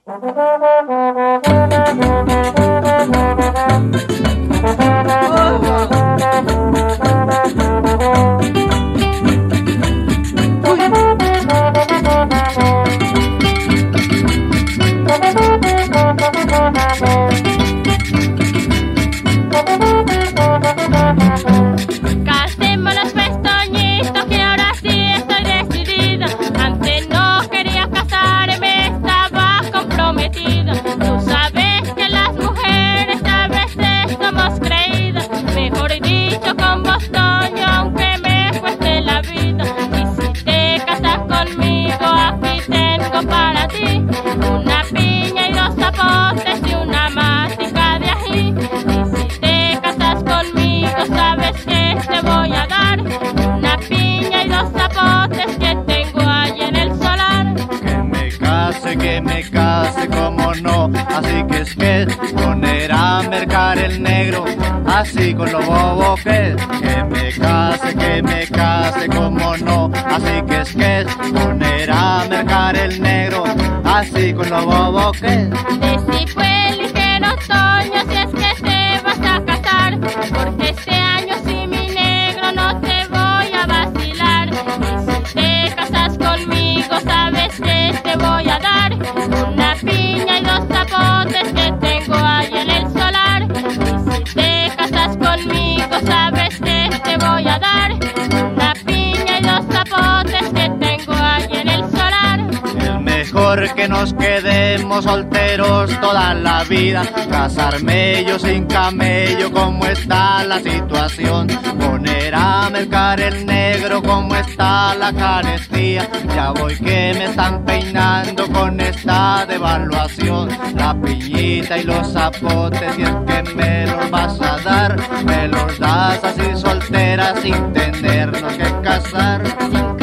Casémonos pues, Toñito, que ahora sí estoy decidida. Antes no quería casarme, estaba comprometida. Tú sabes que las mujeres a veces somos creídas. Mejor dicho, con vos, Toño, aunque me cueste la vida. Y si te casas conmigo, aquí tengo para ti una piña y dos zapotes y una matica de ají. Y si te casas conmigo, sabes que te voy a dar una piña y dos zapotes que tengo allí en el solar. Que me case, como no, así que es que poner a mercar el negro, así con lo bobo que es. Que me case, como no, así que es poner a mercar el negro, así con lo bobo que es. Decí fue ligero, Toño, si es que te vas a casar, porque este año sí, mi negro, no te voy a vacilar. Y si te casas conmigo, sabes que te voy a dar una piña y dos zapotes que tengo allí en el solar. Y si te casas conmigo, sabes que te voy a dar una piña y dos zapotes que tengo allí en el solar. Es mejor que nos quedemos solteros toda la vida, casarme yo sin camello, como está la situación. Poner a mercar el negro, como está la carestía. Ya voy que me están peinando con esta devaluación. La piñita y los zapotes, y es que me los vas a dar, me los das así soltera sin tenernos que casar.